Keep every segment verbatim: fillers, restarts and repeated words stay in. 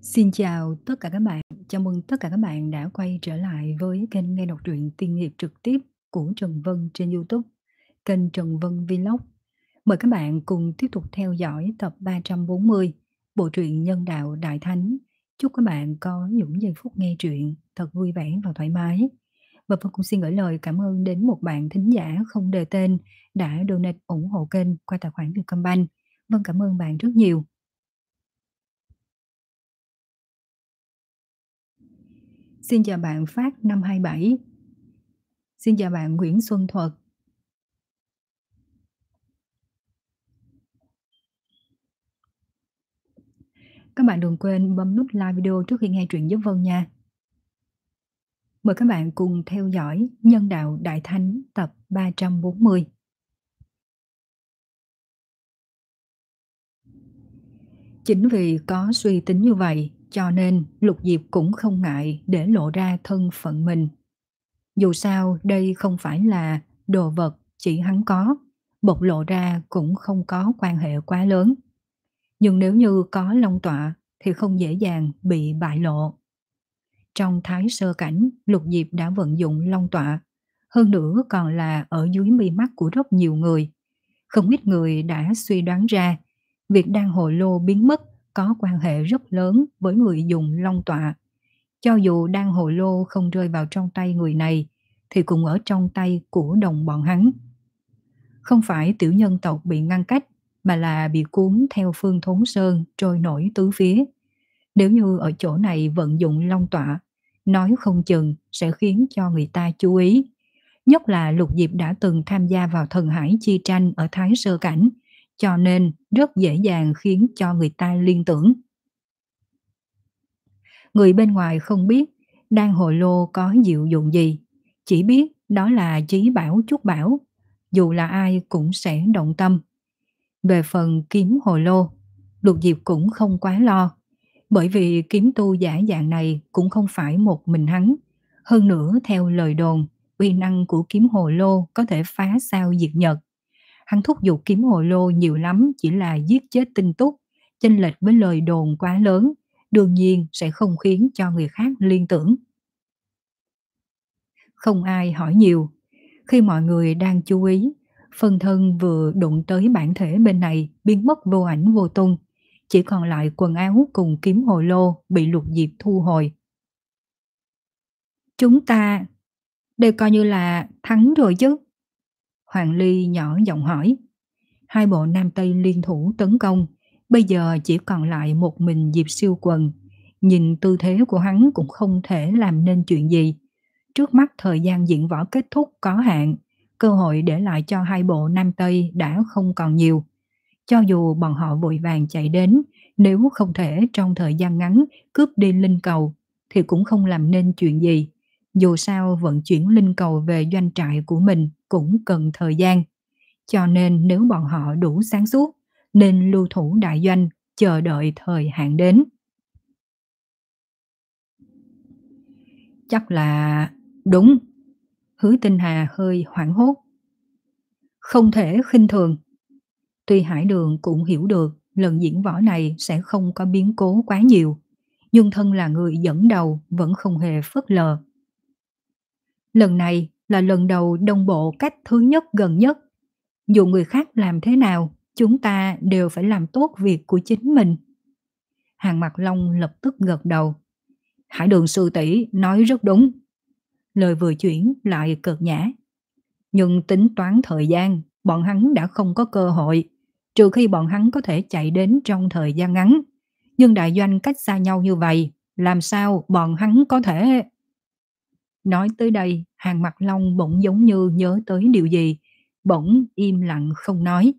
Xin chào tất cả các bạn, chào mừng tất cả các bạn đã quay trở lại với kênh nghe đọc truyện tiên hiệp trực tiếp của Trần Vân trên YouTube, kênh Trần Vân Vlog. Mời các bạn cùng tiếp tục theo dõi tập ba trăm bốn mươi, bộ truyện Nhân đạo Đại Thánh. Chúc các bạn có những giây phút nghe truyện thật vui vẻ và thoải mái. Và Vân cũng xin gửi lời cảm ơn đến một bạn thính giả không đề tên đã donate ủng hộ kênh qua tài khoản Vietcombank. Vân cảm ơn bạn rất nhiều. Xin chào bạn Phát năm hai bảy. Xin chào bạn Nguyễn Xuân Thuật. Các bạn đừng quên bấm nút like video trước khi nghe truyện giúp Vân nha. Mời các bạn cùng theo dõi Nhân đạo Đại Thánh tập ba trăm bốn mươi. Chính vì có suy tính như vậy cho nên Lục Diệp cũng không ngại để lộ ra thân phận mình. Dù sao đây không phải là đồ vật chỉ hắn có, bộc lộ ra cũng không có quan hệ quá lớn. Nhưng nếu như có long tọa thì không dễ dàng bị bại lộ. Trong thái sơ cảnh, Lục Diệp đã vận dụng long tọa, hơn nữa còn là ở dưới mi mắt của rất nhiều người. Không ít người đã suy đoán ra, việc đan hồ lô biến mất có quan hệ rất lớn với người dùng long tọa. Cho dù đan hồ lô không rơi vào trong tay người này, thì cũng ở trong tay của đồng bọn hắn. Không phải tiểu nhân tộc bị ngăn cách, mà là bị cuốn theo phương thốn sơn trôi nổi tứ phía. Nếu như ở chỗ này vận dụng long tọa, nói không chừng sẽ khiến cho người ta chú ý. Nhất là Lục Diệp đã từng tham gia vào thần hải chi tranh ở Thái Sơ Cảnh, cho nên rất dễ dàng khiến cho người ta liên tưởng. Người bên ngoài không biết đan hồ lô có diệu dụng gì, chỉ biết đó là chí bảo trúc bảo, dù là ai cũng sẽ động tâm. Về phần kiếm hồ lô, Lục Diệp cũng không quá lo, bởi vì kiếm tu giả dạng này cũng không phải một mình hắn. Hơn nữa theo lời đồn, uy năng của kiếm hồ lô có thể phá sao diệt nhật. Hắn thúc giục kiếm hồ lô nhiều lắm chỉ là giết chết tinh túc, chênh lệch với lời đồn quá lớn, đương nhiên sẽ không khiến cho người khác liên tưởng. Không ai hỏi nhiều. Khi mọi người đang chú ý, phân thân vừa đụng tới bản thể bên này biến mất vô ảnh vô tung, chỉ còn lại quần áo cùng kiếm hồ lô bị Lục Diệp thu hồi. Chúng ta đều coi như là thắng rồi chứ? Hoàng Ly nhỏ giọng hỏi. Hai bộ Nam Tây liên thủ tấn công, bây giờ chỉ còn lại một mình Diệp Siêu Quần. Nhìn tư thế của hắn cũng không thể làm nên chuyện gì. Trước mắt thời gian diễn võ kết thúc có hạn, cơ hội để lại cho hai bộ Nam Tây đã không còn nhiều. Cho dù bọn họ vội vàng chạy đến, nếu không thể trong thời gian ngắn cướp đi linh cầu, thì cũng không làm nên chuyện gì. Dù sao vận chuyển linh cầu về doanh trại của mình cũng cần thời gian. Cho nên nếu bọn họ đủ sáng suốt, nên lưu thủ đại doanh, chờ đợi thời hạn đến. Chắc là... đúng. Hứa Tinh Hà hơi hoảng hốt. Không thể khinh thường. Tuy Hải Đường cũng hiểu được lần diễn võ này sẽ không có biến cố quá nhiều, nhưng thân là người dẫn đầu vẫn không hề phớt lờ. Lần này là lần đầu đông bộ cách thứ nhất gần nhất. Dù người khác làm thế nào, chúng ta đều phải làm tốt việc của chính mình. Hàng Mặc Long lập tức gật đầu. Hải Đường sư tỷ nói rất đúng. Lời vừa chuyển lại cợt nhã. Nhưng tính toán thời gian, bọn hắn đã không có cơ hội, trừ khi bọn hắn có thể chạy đến trong thời gian ngắn. Nhưng đại doanh cách xa nhau như vậy, làm sao bọn hắn có thể... Nói tới đây, Hàng Mặc Long bỗng giống như nhớ tới điều gì, bỗng im lặng không nói.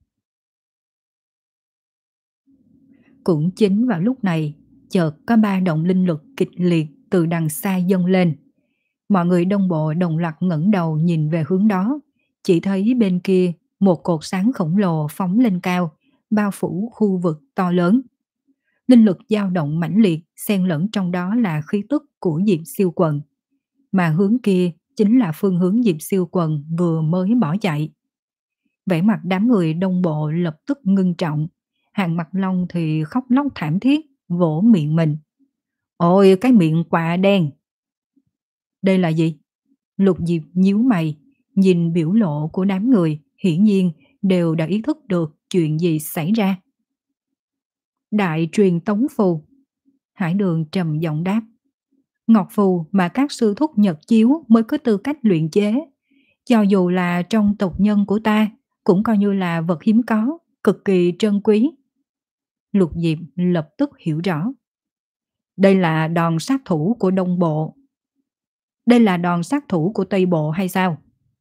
Cũng chính vào lúc này, chợt có ba động linh lực kịch liệt từ đằng xa dâng lên. Mọi người đông bộ đồng loạt ngẩng đầu nhìn về hướng đó, chỉ thấy bên kia một cột sáng khổng lồ phóng lên cao, bao phủ khu vực to lớn. Linh lực dao động mãnh liệt, xen lẫn trong đó là khí tức của Diệp Siêu Quần. Mà hướng kia chính là phương hướng Diệp Siêu Quần vừa mới bỏ chạy. Vẻ mặt đám người đông bộ lập tức ngưng trọng, Hàng Mặc Long thì khóc lóc thảm thiết, vỗ miệng mình. Ôi cái miệng quạ đen! Đây là gì? Lục Diệp nhíu mày, nhìn biểu lộ của đám người, hiển nhiên đều đã ý thức được chuyện gì xảy ra. Đại truyền tống phù. Hải Đường trầm giọng đáp. Ngọc phù mà các sư thúc nhật chiếu mới có tư cách luyện chế. Cho dù là trong tộc nhân của ta, cũng coi như là vật hiếm có, cực kỳ trân quý. Lục Diệp lập tức hiểu rõ. Đây là đòn sát thủ của Đông Bộ. Đây là đòn sát thủ của Tây Bộ hay sao?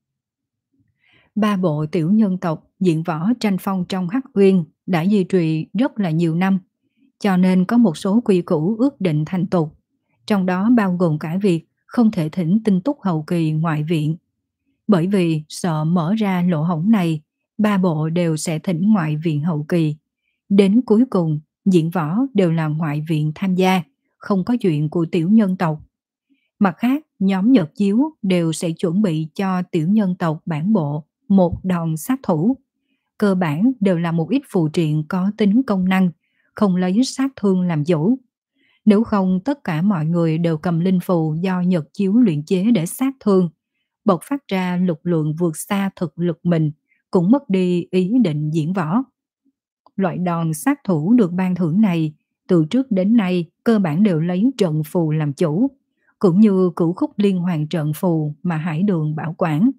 Ba bộ tiểu nhân tộc diễn võ tranh phong trong Hắc Uyên đã duy trì rất là nhiều năm, cho nên có một số quy củ ước định thành tục, trong đó bao gồm cả việc không thể thỉnh tinh túc hậu kỳ ngoại viện. Bởi vì sợ mở ra lỗ hổng này, ba bộ đều sẽ thỉnh ngoại viện hậu kỳ. Đến cuối cùng, diễn võ đều là ngoại viện tham gia, không có chuyện của tiểu nhân tộc. Mặt khác, nhóm Nhật Chiếu đều sẽ chuẩn bị cho tiểu nhân tộc bản bộ một đòn sát thủ. Cơ bản đều là một ít phù triện có tính công năng, không lấy sát thương làm chủ. Nếu không, tất cả mọi người đều cầm linh phù do Nhật Chiếu luyện chế để sát thương, bộc phát ra lực lượng vượt xa thực lực mình, cũng mất đi ý định diễn võ. Loại đòn sát thủ được ban thưởng này, từ trước đến nay cơ bản đều lấy trận phù làm chủ, cũng như cửu khúc liên hoàn trận phù mà Hải Đường bảo quản.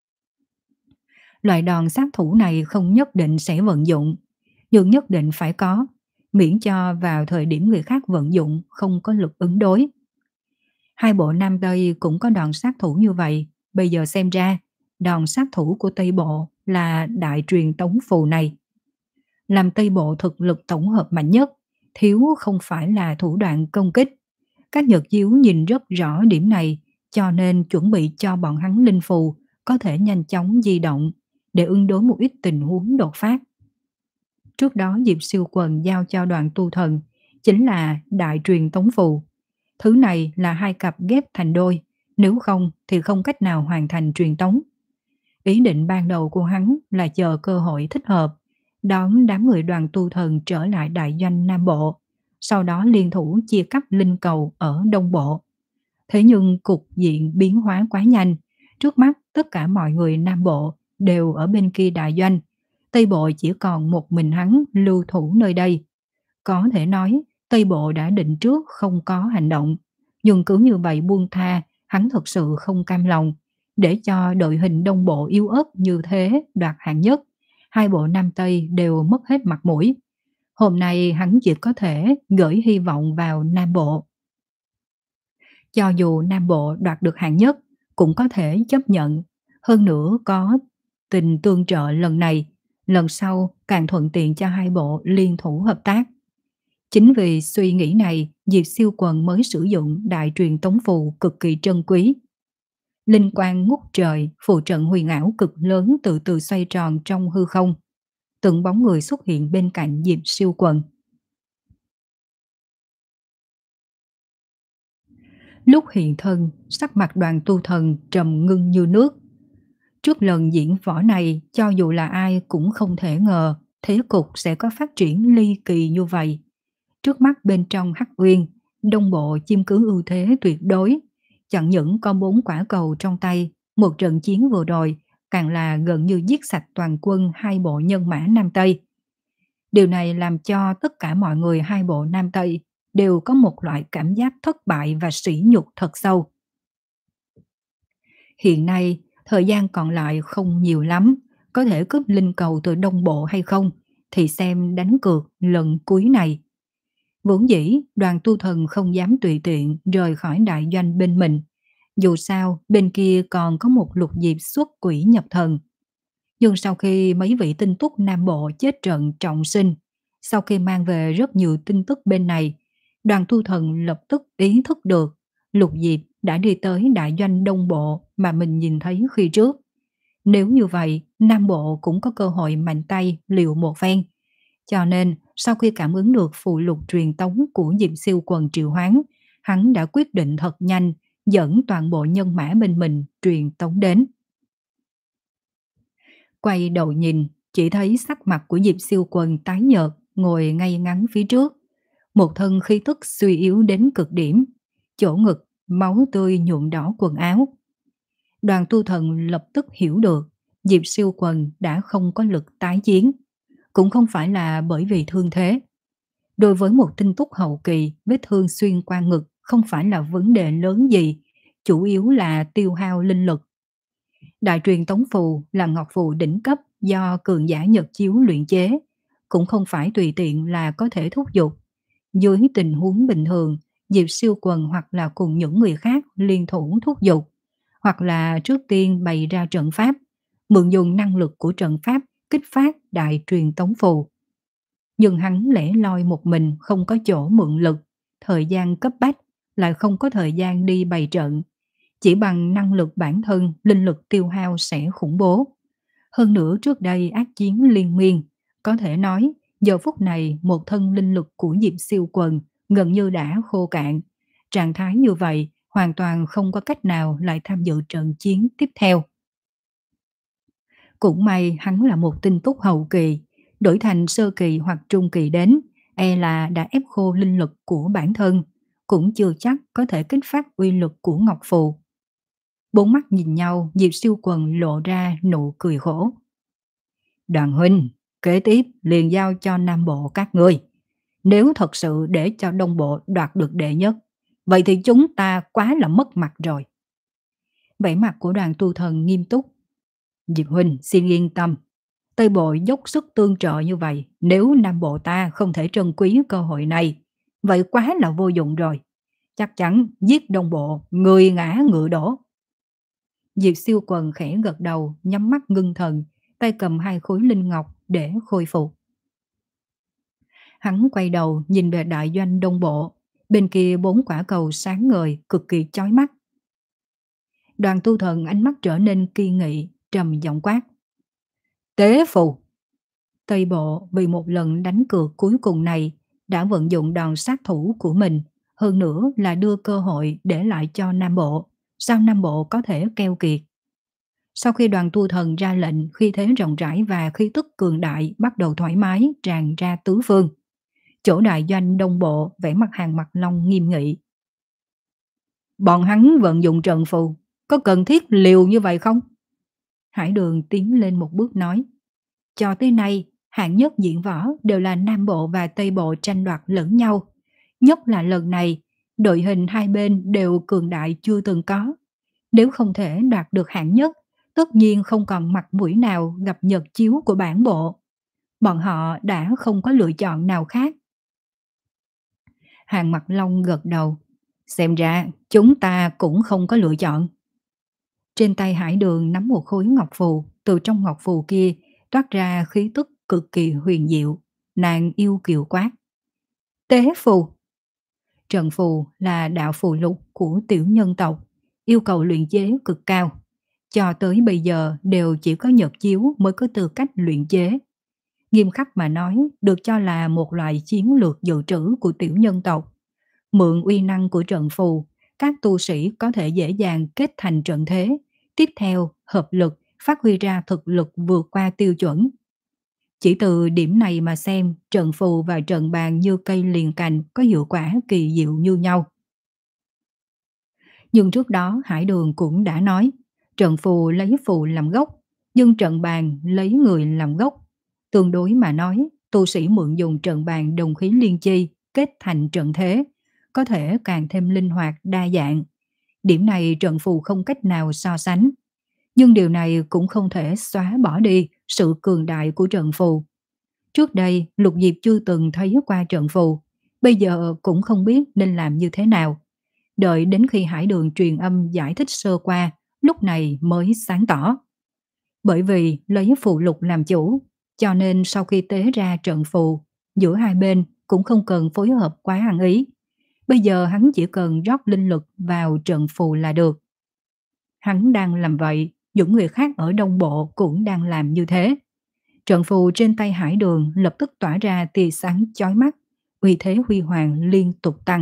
Loại đòn sát thủ này không nhất định sẽ vận dụng, nhưng nhất định phải có, miễn cho vào thời điểm người khác vận dụng không có lực ứng đối. Hai bộ Nam Tây cũng có đòn sát thủ như vậy, bây giờ xem ra, đòn sát thủ của Tây Bộ là đại truyền tống phù này. Làm Tây Bộ thực lực tổng hợp mạnh nhất, thiếu không phải là thủ đoạn công kích. Các Nhật Chiếu nhìn rất rõ điểm này, cho nên chuẩn bị cho bọn hắn linh phù có thể nhanh chóng di động để ứng đối một ít tình huống đột phát. Trước đó Diệp Siêu Quần giao cho đoàn tu thần chính là đại truyền tống phù. Thứ này là hai cặp ghép thành đôi, nếu không thì không cách nào hoàn thành truyền tống. Ý định ban đầu của hắn là chờ cơ hội thích hợp, đón đám người đoàn tu thần trở lại đại doanh Nam Bộ, sau đó liên thủ chia cắt linh cầu ở Đông Bộ. Thế nhưng cục diện biến hóa quá nhanh, trước mắt tất cả mọi người Nam Bộ đều ở bên kia đại doanh, Tây Bộ chỉ còn một mình hắn lưu thủ nơi đây. Có thể nói Tây Bộ đã định trước không có hành động, nhưng cứ như vậy buông tha, hắn thật sự không cam lòng, để cho đội hình Đông Bộ yếu ớt như thế đoạt hạng nhất. Hai bộ Nam Tây đều mất hết mặt mũi. Hôm nay hắn chỉ có thể gửi hy vọng vào Nam Bộ. Cho dù Nam Bộ đoạt được hạng nhất, cũng có thể chấp nhận. Hơn nữa có tình tương trợ lần này, lần sau càng thuận tiện cho hai bộ liên thủ hợp tác. Chính vì suy nghĩ này, Diệp Siêu Quần mới sử dụng đại truyền tống phù cực kỳ trân quý. Linh quang ngút trời, phù trận huyền ảo cực lớn từ từ xoay tròn trong hư không. Từng bóng người xuất hiện bên cạnh Diệp Siêu Quần. Lúc hiện thân, sắc mặt đoàn tu thần trầm ngưng như nước. Trước lần diễn võ này, cho dù là ai cũng không thể ngờ thế cục sẽ có phát triển ly kỳ như vậy. Trước mắt bên trong Hắc Uyên, Đông Bộ chiếm cứ ưu thế tuyệt đối. Chẳng những có bốn quả cầu trong tay, một trận chiến vừa rồi càng là gần như giết sạch toàn quân hai bộ nhân mã Nam Tây. Điều này làm cho tất cả mọi người hai bộ Nam Tây đều có một loại cảm giác thất bại và sỉ nhục thật sâu. Hiện nay, thời gian còn lại không nhiều lắm, có thể cướp linh cầu từ Đông Bộ hay không, thì xem đánh cược lần cuối này. Vốn dĩ, đoàn tu thần không dám tùy tiện rời khỏi đại doanh bên mình. Dù sao, bên kia còn có một Lục Diệp xuất quỷ nhập thần. Nhưng sau khi mấy vị tinh túc Nam Bộ chết trận trọng sinh, sau khi mang về rất nhiều tin tức bên này, đoàn tu thần lập tức ý thức được Lục Diệp đã đi tới đại doanh Đông Bộ mà mình nhìn thấy khi trước. Nếu như vậy, Nam Bộ cũng có cơ hội mạnh tay liều một phen. Cho nên, sau khi cảm ứng được phụ lục truyền tống của Diệp Siêu Quần triệu hoán, hắn đã quyết định thật nhanh dẫn toàn bộ nhân mã bên mình truyền tống đến. Quay đầu nhìn, chỉ thấy sắc mặt của Diệp Siêu Quần tái nhợt, ngồi ngay ngắn phía trước. một thân khí tức suy yếu đến cực điểm, chỗ ngực, máu tươi nhuộm đỏ quần áo. Đoàn tu thần lập tức hiểu được Diệp Siêu Quần đã không có lực tái chiến, cũng không phải là bởi vì thương thế. Đối với một tinh túc hậu kỳ, vết thương xuyên qua ngực không phải là vấn đề lớn gì, chủ yếu là tiêu hao linh lực. Đại truyền tống phù là ngọc phù đỉnh cấp do cường giả Nhật Chiếu luyện chế, cũng không phải tùy tiện là có thể thúc giục. Dưới tình huống bình thường, Diệp Siêu Quần hoặc là cùng những người khác liên thủ thúc giục, hoặc là trước tiên bày ra trận pháp, mượn dùng năng lực của trận pháp kích phát đại truyền tống phù. Nhưng hắn lẻ loi một mình không có chỗ mượn lực, thời gian cấp bách, lại không có thời gian đi bày trận. Chỉ bằng năng lực bản thân, linh lực tiêu hao sẽ khủng bố. Hơn nữa trước đây ác chiến liên miên, có thể nói giờ phút này một thân linh lực của Diệp Siêu Quần gần như đã khô cạn. Trạng thái như vậy hoàn toàn không có cách nào lại tham dự trận chiến tiếp theo. Cũng may hắn là một tinh túc hậu kỳ, đổi thành sơ kỳ hoặc trung kỳ đến, e là đã ép khô linh lực của bản thân, cũng chưa chắc có thể kích phát uy lực của Ngọc Phù. Bốn mắt nhìn nhau, Diệp Siêu Quần lộ ra nụ cười khổ. Đoàn huynh, kế tiếp liền giao cho Nam Bộ các ngươi. Nếu thật sự để cho Đông Bộ đoạt được đệ nhất, vậy thì chúng ta quá là mất mặt rồi. Vẻ mặt của đoàn tu thần nghiêm túc. Diệp huynh xin yên tâm. Tây Bộ dốc sức tương trợ như vậy, nếu Nam Bộ ta không thể trân quý cơ hội này, vậy quá là vô dụng rồi. Chắc chắn giết Đông Bộ, người ngã ngựa đổ. Diệp Siêu Quần khẽ gật đầu, nhắm mắt ngưng thần, tay cầm hai khối linh ngọc để khôi phục. Hắn quay đầu nhìn về đại doanh Đông Bộ, bên kia bốn quả cầu sáng ngời, cực kỳ chói mắt. Đoàn tu thần ánh mắt trở nên kiên nghị, trầm giọng quát. Tế phù! Tây Bộ vì một lần đánh cược cuối cùng này đã vận dụng đòn sát thủ của mình, hơn nữa là đưa cơ hội để lại cho Nam Bộ. Sao Nam Bộ có thể keo kiệt? Sau khi đoàn tu thần ra lệnh, khí thế rộng rãi và khí tức cường đại bắt đầu thoải mái tràn ra tứ phương. Chỗ đại doanh Đông Bộ vẻ mặt Hàn Mặc Long nghiêm nghị. Bọn hắn vận dụng trận phù, có cần thiết liều như vậy không? Hải Đường tiến lên một bước nói. Cho tới nay, hạng nhất diễn võ đều là Nam Bộ và Tây Bộ tranh đoạt lẫn nhau. Nhất là lần này, đội hình hai bên đều cường đại chưa từng có. Nếu không thể đoạt được hạng nhất, tất nhiên không còn mặt mũi nào gặp nhật chiếu của bản bộ. Bọn họ đã không có lựa chọn nào khác. Hàn Mặc Long gật đầu. Xem ra chúng ta cũng không có lựa chọn. Trên tay Hải Đường nắm một khối ngọc phù, từ trong ngọc phù kia toát ra khí tức cực kỳ huyền diệu, nàng yêu kiều quát. Tế phù! Trận phù là đạo phù lục của tiểu nhân tộc, yêu cầu luyện chế cực cao. Cho tới bây giờ đều chỉ có Nhật Chiếu mới có tư cách luyện chế. Nghiêm khắc mà nói, được cho là một loại chiến lược dự trữ của tiểu nhân tộc. Mượn uy năng của trận phù, các tu sĩ có thể dễ dàng kết thành trận thế, tiếp theo hợp lực phát huy ra thực lực vượt qua tiêu chuẩn. Chỉ từ điểm này mà xem, trận phù và trận bàn như cây liền cành có hiệu quả kỳ diệu như nhau. Nhưng trước đó Hải Đường cũng đã nói, trận phù lấy phù làm gốc, nhưng trận bàn lấy người làm gốc. Tương đối mà nói, tu sĩ mượn dùng trận bàn đồng khí liên chi kết thành trận thế, có thể càng thêm linh hoạt đa dạng. Điểm này trận phù không cách nào so sánh. Nhưng điều này cũng không thể xóa bỏ đi sự cường đại của trận phù. Trước đây, Lục Diệp chưa từng thấy qua trận phù, bây giờ cũng không biết nên làm như thế nào. Đợi đến khi Hải Đường truyền âm giải thích sơ qua, lúc này mới sáng tỏ. Bởi vì lấy phù lục làm chủ, cho nên sau khi tế ra trận phù, giữa hai bên cũng không cần phối hợp quá ăn ý. Bây giờ hắn chỉ cần rót linh lực vào trận phù là được. Hắn đang làm vậy, những người khác ở Đông Bộ cũng đang làm như thế. Trận phù trên tay Hải Đường lập tức tỏa ra tia sáng chói mắt, uy thế huy hoàng liên tục tăng.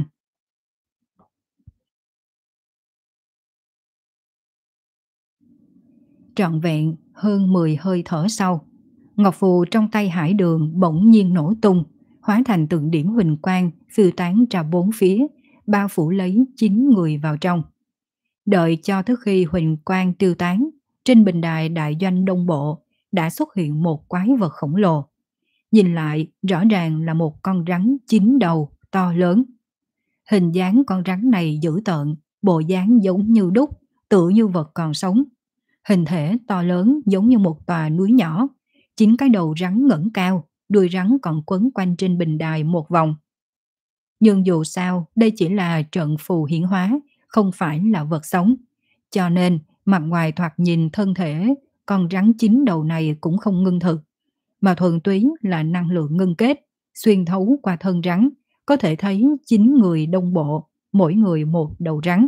Trọn vẹn hơn mười hơi thở sau, ngọc phù trong tay Hải Đường bỗng nhiên nổ tung, hóa thành từng điểm huỳnh quang phiêu tán ra bốn phía, bao phủ lấy chín người vào trong. Đợi cho tới khi huỳnh quang tiêu tán, trên bình đài đại doanh Đông Bộ đã xuất hiện một quái vật khổng lồ. Nhìn lại rõ ràng là một con rắn chín đầu to lớn. Hình dáng con rắn này dữ tợn, bộ dáng giống như đúc, tựa như vật còn sống. Hình thể to lớn giống như một tòa núi nhỏ, chín cái đầu rắn ngẩng cao, đuôi rắn còn quấn quanh trên bình đài một vòng. Nhưng dù sao, đây chỉ là trận phù hiển hóa, không phải là vật sống. Cho nên, mặt ngoài thoạt nhìn thân thể, con rắn chín đầu này cũng không ngưng thực, mà thuần túy là năng lượng ngưng kết, xuyên thấu qua thân rắn, có thể thấy chín người Đông Bộ, mỗi người một đầu rắn.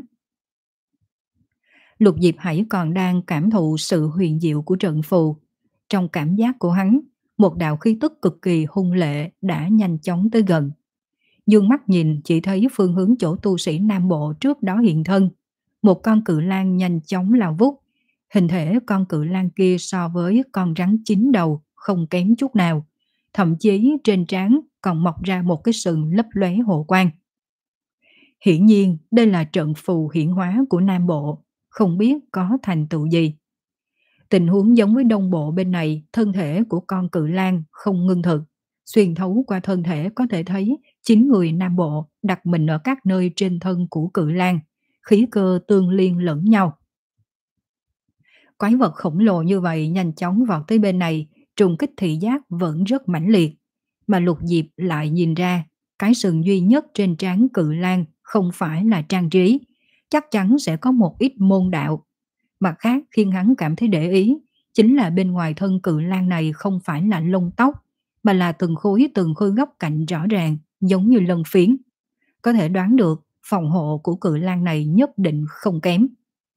Lục Diệp Hãy còn đang cảm thụ sự huyền diệu của trận phù. Trong cảm giác của hắn, một đạo khí tức cực kỳ hung lệ đã nhanh chóng tới gần. Dương mắt nhìn chỉ thấy phương hướng chỗ tu sĩ Nam Bộ trước đó hiện thân. Một con cự lang nhanh chóng lao vút. Hình thể con cự lang kia so với con rắn chín đầu không kém chút nào. Thậm chí trên trán còn mọc ra một cái sừng lấp lóe hộ quang. Hiển nhiên đây là trận phù hiển hóa của Nam Bộ, không biết có thành tựu gì. Tình huống giống với Đông Bộ bên này, thân thể của con cự lang không ngưng thực. Xuyên thấu qua thân thể có thể thấy chín người Nam Bộ đặt mình ở các nơi trên thân của cự lang, khí cơ tương liên lẫn nhau. Quái vật khổng lồ như vậy nhanh chóng vọt tới bên này, trùng kích thị giác vẫn rất mãnh liệt. Mà Lục Diệp lại nhìn ra, cái sừng duy nhất trên trán cự lang không phải là trang trí, chắc chắn sẽ có một ít môn đạo. Mặt khác khiến hắn cảm thấy để ý, chính là bên ngoài thân cự lang này không phải là lông tóc, mà là từng khối từng khối góc cạnh rõ ràng, giống như lân phiến. Có thể đoán được phòng hộ của cự lang này nhất định không kém.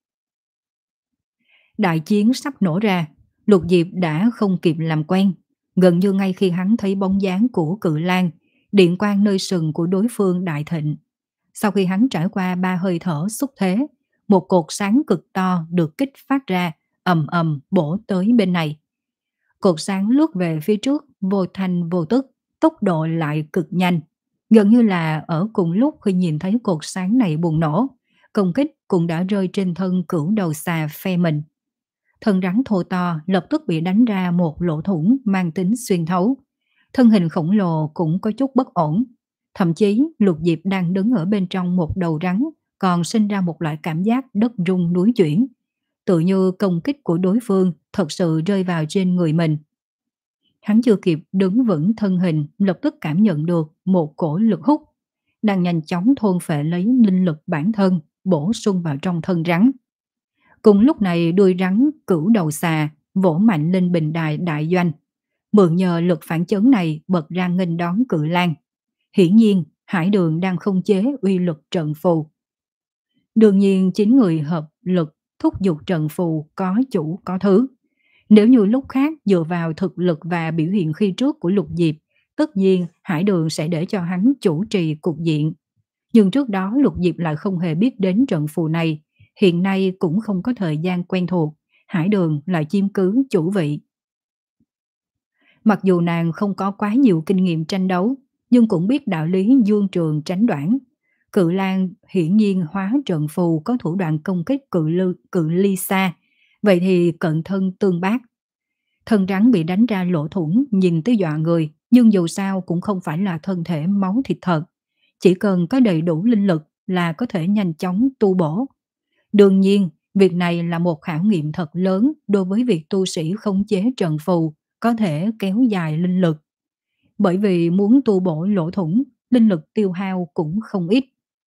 Đại chiến sắp nổ ra, Lục Diệp đã không kịp làm quen. Gần như ngay khi hắn thấy bóng dáng của cự lang, điện quang nơi sừng của đối phương đại thịnh. Sau khi hắn trải qua ba hơi thở xúc thế, một cột sáng cực to được kích phát ra, ầm ầm bổ tới bên này. Cột sáng lướt về phía trước, vô thanh vô tức, tốc độ lại cực nhanh. Gần như là ở cùng lúc khi nhìn thấy cột sáng này bùng nổ, công kích cũng đã rơi trên thân cửu đầu xà phe mình. Thân rắn thô to lập tức bị đánh ra một lỗ thủng mang tính xuyên thấu. Thân hình khổng lồ cũng có chút bất ổn. Thậm chí Lục Diệp đang đứng ở bên trong một đầu rắn còn sinh ra một loại cảm giác đất rung núi chuyển. Tự như công kích của đối phương thật sự rơi vào trên người mình. Hắn chưa kịp đứng vững thân hình, lập tức cảm nhận được một cổ lực hút đang nhanh chóng thôn phệ lấy linh lực bản thân, bổ sung vào trong thân rắn. Cùng lúc này đuôi rắn cửu đầu xà vỗ mạnh lên bình đài đại doanh, mượn nhờ lực phản chấn này bật ra nghênh đón cự lang. Hiển nhiên Hải Đường đang không chế uy lực trận phù. Đương nhiên chín người hợp lực thúc giục trận phù có chủ có thứ. Nếu như lúc khác dựa vào thực lực và biểu hiện khi trước của Lục Diệp, tất nhiên Hải Đường sẽ để cho hắn chủ trì cục diện. Nhưng trước đó Lục Diệp lại không hề biết đến trận phù này, hiện nay cũng không có thời gian quen thuộc, Hải Đường lại chiếm cứ chủ vị. Mặc dù nàng không có quá nhiều kinh nghiệm tranh đấu, nhưng cũng biết đạo lý dương trường tránh đoạn. Cự lang hiển nhiên hóa trận phù có thủ đoạn công kích cự, lư, cự ly xa, vậy thì cận thân tương bác. Thân rắn bị đánh ra lỗ thủng nhìn tới dọa người, nhưng dù sao cũng không phải là thân thể máu thịt thật. Chỉ cần có đầy đủ linh lực là có thể nhanh chóng tu bổ. Đương nhiên, việc này là một khảo nghiệm thật lớn đối với việc tu sĩ khống chế trận phù có thể kéo dài linh lực. Bởi vì muốn tu bổ lỗ thủng, linh lực tiêu hao cũng không ít.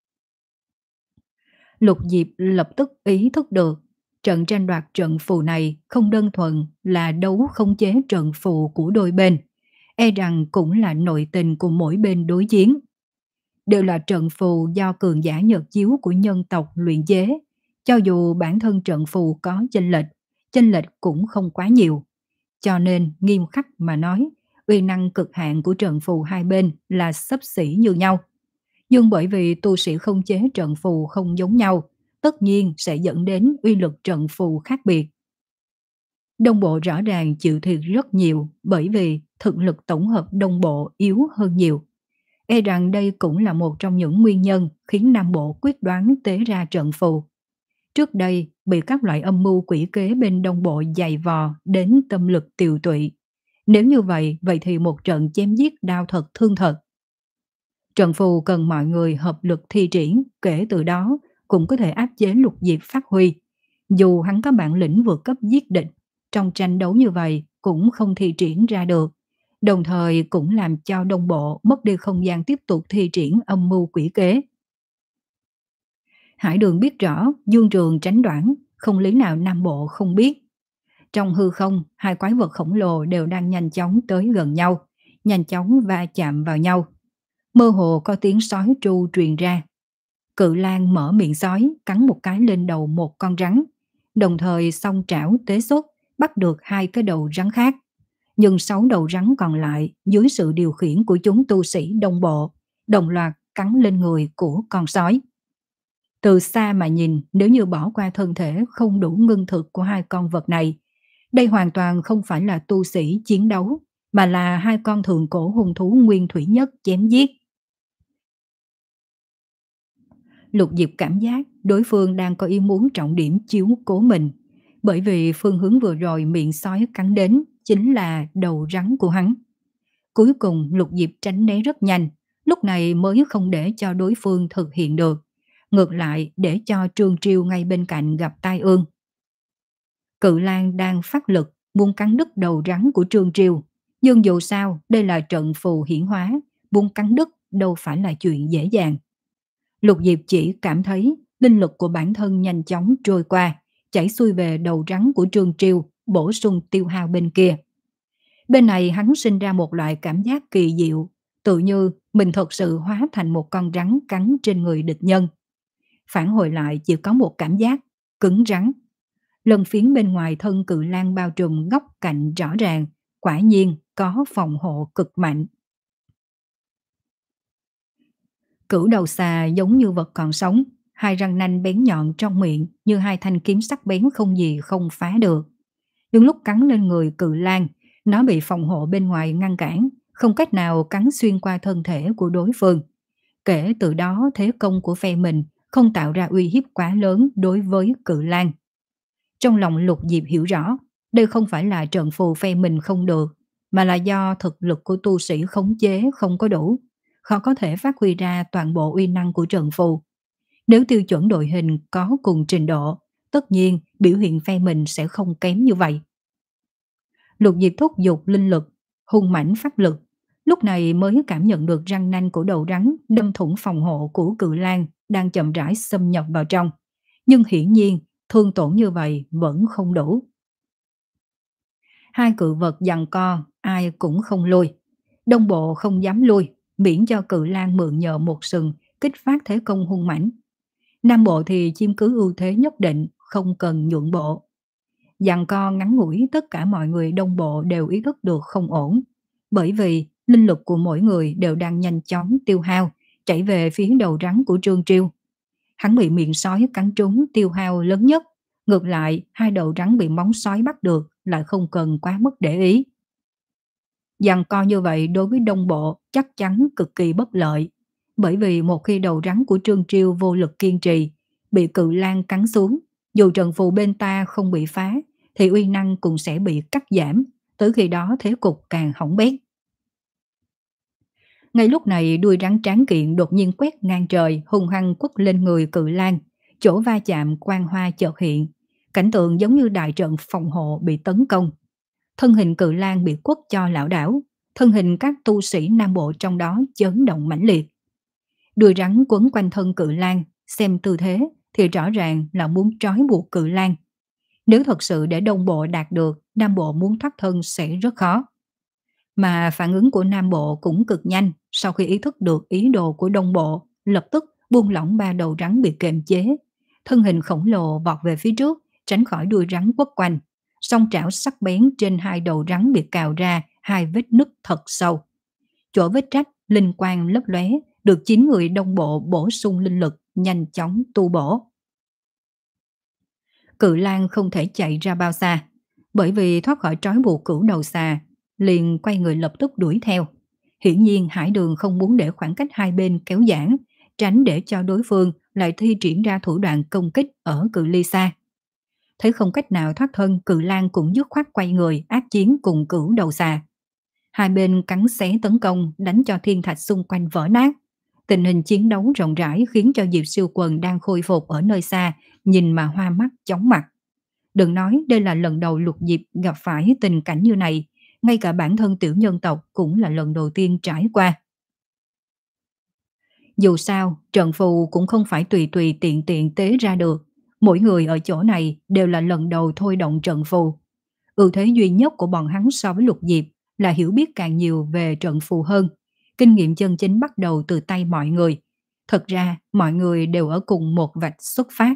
Lục Diệp lập tức ý thức được, trận tranh đoạt trận phù này không đơn thuần là đấu khống chế trận phù của đôi bên, e rằng cũng là nội tình của mỗi bên đối chiến. Đều là trận phù do cường giả nhật chiếu của nhân tộc luyện chế, cho dù bản thân trận phù có chênh lệch, chênh lệch cũng không quá nhiều. Cho nên nghiêm khắc mà nói, uy năng cực hạn của trận phù hai bên là xấp xỉ như nhau. Nhưng bởi vì tu sĩ không chế trận phù không giống nhau, tất nhiên sẽ dẫn đến uy lực trận phù khác biệt. Đông bộ rõ ràng chịu thiệt rất nhiều bởi vì thực lực tổng hợp Đông bộ yếu hơn nhiều. E rằng đây cũng là một trong những nguyên nhân khiến Nam bộ quyết đoán tế ra trận phù. Trước đây bị các loại âm mưu quỷ kế bên Đông bộ dày vò đến tâm lực tiều tụy. Nếu như vậy, vậy thì một trận chém giết đau thật thương thật. Trận phù cần mọi người hợp lực thi triển, kể từ đó cũng có thể áp chế Lục Diệp phát huy. Dù hắn có bản lĩnh vượt cấp giết địch, trong tranh đấu như vậy cũng không thi triển ra được. Đồng thời cũng làm cho Đông bộ mất đi không gian tiếp tục thi triển âm mưu quỷ kế. Hải Đường biết rõ dương trường tránh đoạn, không lý nào Nam bộ không biết. Trong hư không, hai quái vật khổng lồ đều đang nhanh chóng tới gần nhau, nhanh chóng va chạm vào nhau. Mơ hồ có tiếng sói tru truyền ra. Cự lang mở miệng sói, cắn một cái lên đầu một con rắn, đồng thời song trảo tế xuất, bắt được hai cái đầu rắn khác. Nhưng sáu đầu rắn còn lại dưới sự điều khiển của chúng tu sĩ Đông bộ, đồng loạt cắn lên người của con sói. Từ xa mà nhìn, nếu như bỏ qua thân thể không đủ ngưng thực của hai con vật này, đây hoàn toàn không phải là tu sĩ chiến đấu, mà là hai con thượng cổ hung thú nguyên thủy nhất chém giết. Lục Diệp cảm giác đối phương đang có ý muốn trọng điểm chiếu cố mình, bởi vì phương hướng vừa rồi miệng sói cắn đến chính là đầu rắn của hắn. Cuối cùng Lục Diệp tránh né rất nhanh, lúc này mới không để cho đối phương thực hiện được, ngược lại để cho Trương Triêu ngay bên cạnh gặp tai ương. Cự lang đang phát lực muốn cắn đứt đầu rắn của Trương Triêu, nhưng dù sao đây là trận phù hiển hóa, muốn cắn đứt đâu phải là chuyện dễ dàng. Lục Diệp chỉ cảm thấy linh lực của bản thân nhanh chóng trôi qua, chảy xuôi về đầu rắn của Trương Triêu, bổ sung tiêu hao bên kia. Bên này hắn sinh ra một loại cảm giác kỳ diệu, tự như mình thật sự hóa thành một con rắn cắn trên người địch nhân. Phản hồi lại chỉ có một cảm giác cứng rắn. Lân phiến bên ngoài thân cự lang bao trùm góc cạnh rõ ràng, quả nhiên có phòng hộ cực mạnh. Cửu đầu xà giống như vật còn sống, hai răng nanh bén nhọn trong miệng như hai thanh kiếm sắc bén không gì không phá được. Nhưng lúc cắn lên người cự lang, nó bị phòng hộ bên ngoài ngăn cản, không cách nào cắn xuyên qua thân thể của đối phương. Kể từ đó thế công của phe mình không tạo ra uy hiếp quá lớn đối với cự lang. Trong lòng Lục Diệp hiểu rõ, đây không phải là trận phù phe mình không được, mà là do thực lực của tu sĩ khống chế không có đủ, khó có thể phát huy ra toàn bộ uy năng của trận phù. Nếu tiêu chuẩn đội hình có cùng trình độ, tất nhiên biểu hiện phe mình sẽ không kém như vậy. Lục Diệp thúc giục linh lực, hung mãnh phát lực, lúc này mới cảm nhận được răng nanh của đầu rắn đâm thủng phòng hộ của cự lang đang chậm rãi xâm nhập vào trong. Nhưng hiển nhiên, thương tổn như vậy vẫn không đủ. Hai cự vật giằng co, ai cũng không lui. Đông bộ không dám lui, miễn cho cự lang mượn nhờ một sừng kích phát thế công hung mãnh. Nam bộ thì chiếm cứ ưu thế nhất định, không cần nhượng bộ. Giằng co ngắn ngủi, tất cả mọi người Đông bộ đều ý thức được không ổn, bởi vì linh lực của mỗi người đều đang nhanh chóng tiêu hao, chảy về phía đầu rắn của Trương Triêu. Hắn bị miệng sói cắn trúng tiêu hao lớn nhất, ngược lại hai đầu rắn bị móng sói bắt được lại không cần quá mức để ý. Giằng co như vậy đối với Đông bộ chắc chắn cực kỳ bất lợi, bởi vì một khi đầu rắn của Trương Triêu vô lực kiên trì, bị cự lang cắn xuống, dù trận phù bên ta không bị phá, thì uy năng cũng sẽ bị cắt giảm, tới khi đó thế cục càng hỏng bét. Ngay lúc này đuôi rắn tráng kiện đột nhiên quét ngang trời, hung hăng quất lên người cự lang, chỗ va chạm quang hoa chợt hiện, cảnh tượng giống như đại trận phòng hộ bị tấn công. Thân hình cự lang bị quất cho lảo đảo, thân hình các tu sĩ Nam bộ trong đó chấn động mãnh liệt. Đuôi rắn quấn quanh thân cự lang, xem tư thế thì rõ ràng là muốn trói buộc cự lang. Nếu thật sự để Đông bộ đạt được, Nam bộ muốn thoát thân sẽ rất khó. Mà phản ứng của Nam bộ cũng cực nhanh, sau khi ý thức được ý đồ của Đông bộ, lập tức buông lỏng ba đầu rắn bị kềm chế. Thân hình khổng lồ vọt về phía trước, tránh khỏi đuôi rắn quất quanh. Song trảo sắc bén trên hai đầu rắn bị cào ra hai vết nứt thật sâu. Chỗ vết rách, linh quang lấp lóe, được chín người Đông bộ bổ sung linh lực, nhanh chóng tu bổ. Cự lang không thể chạy ra bao xa. Bởi vì thoát khỏi trói buộc cửu đầu xà, liền quay người lập tức đuổi theo. Hiển nhiên Hải Đường không muốn để khoảng cách hai bên kéo giãn, tránh để cho đối phương lại thi triển ra thủ đoạn công kích ở cự ly xa. Thấy không cách nào thoát thân, Cự Lang cũng dứt khoát quay người ác chiến cùng cửu đầu xà. Hai bên cắn xé tấn công, đánh cho thiên thạch xung quanh vỡ nát. Tình hình chiến đấu rộng rãi khiến cho Diệp Siêu Quần đang khôi phục ở nơi xa, nhìn mà hoa mắt chóng mặt. Đừng nói đây là lần đầu Lục Diệp gặp phải tình cảnh như này, ngay cả bản thân tiểu nhân tộc cũng là lần đầu tiên trải qua. Dù sao, trận phù cũng không phải tùy tùy tiện tiện tế ra được. Mỗi người ở chỗ này đều là lần đầu thôi động trận phù. Ưu thế duy nhất của bọn hắn so với Lục Diệp là hiểu biết càng nhiều về trận phù hơn. Kinh nghiệm chân chính bắt đầu từ tay mọi người. Thật ra, mọi người đều ở cùng một vạch xuất phát.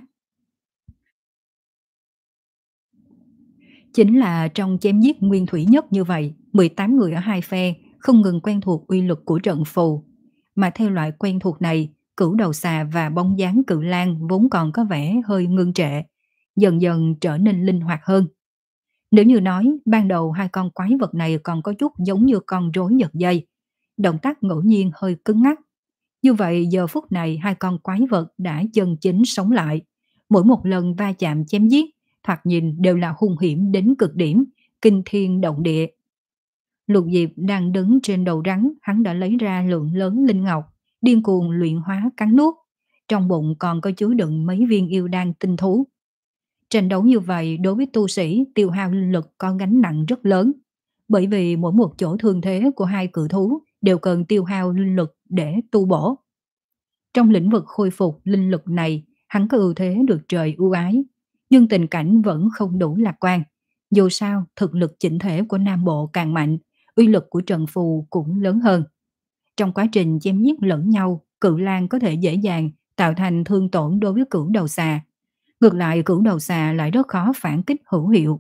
Chính là trong chém giết nguyên thủy nhất như vậy, mười tám người ở hai phe không ngừng quen thuộc uy lực của trận phù. Mà theo loại quen thuộc này, cửu đầu xà và bóng dáng Cự Lang vốn còn có vẻ hơi ngưng trệ, dần dần trở nên linh hoạt hơn. Nếu như nói ban đầu hai con quái vật này còn có chút giống như con rối giật dây, động tác ngẫu nhiên hơi cứng ngắc. Như vậy giờ phút này hai con quái vật đã chân chính sống lại. Mỗi một lần va chạm chém giết, thoạt nhìn đều là hung hiểm đến cực điểm, kinh thiên động địa. Lục Diệp đang đứng trên đầu rắn, hắn đã lấy ra lượng lớn linh ngọc, điên cuồng luyện hóa cắn nuốt. Trong bụng còn có chứa đựng mấy viên yêu đan tinh thú. Tranh đấu như vậy đối với tu sĩ tiêu hao linh lực có gánh nặng rất lớn, bởi vì mỗi một chỗ thương thế của hai cự thú đều cần tiêu hao linh lực để tu bổ. Trong lĩnh vực khôi phục linh lực này, hắn có ưu thế được trời ưu ái, nhưng tình cảnh vẫn không đủ lạc quan. Dù sao, thực lực chỉnh thể của Nam Bộ càng mạnh, uy lực của trận phù cũng lớn hơn. Trong quá trình chém giết lẫn nhau, Cự Lang có thể dễ dàng tạo thành thương tổn đối với cửu đầu xà. Ngược lại cửu đầu xà lại rất khó phản kích hữu hiệu.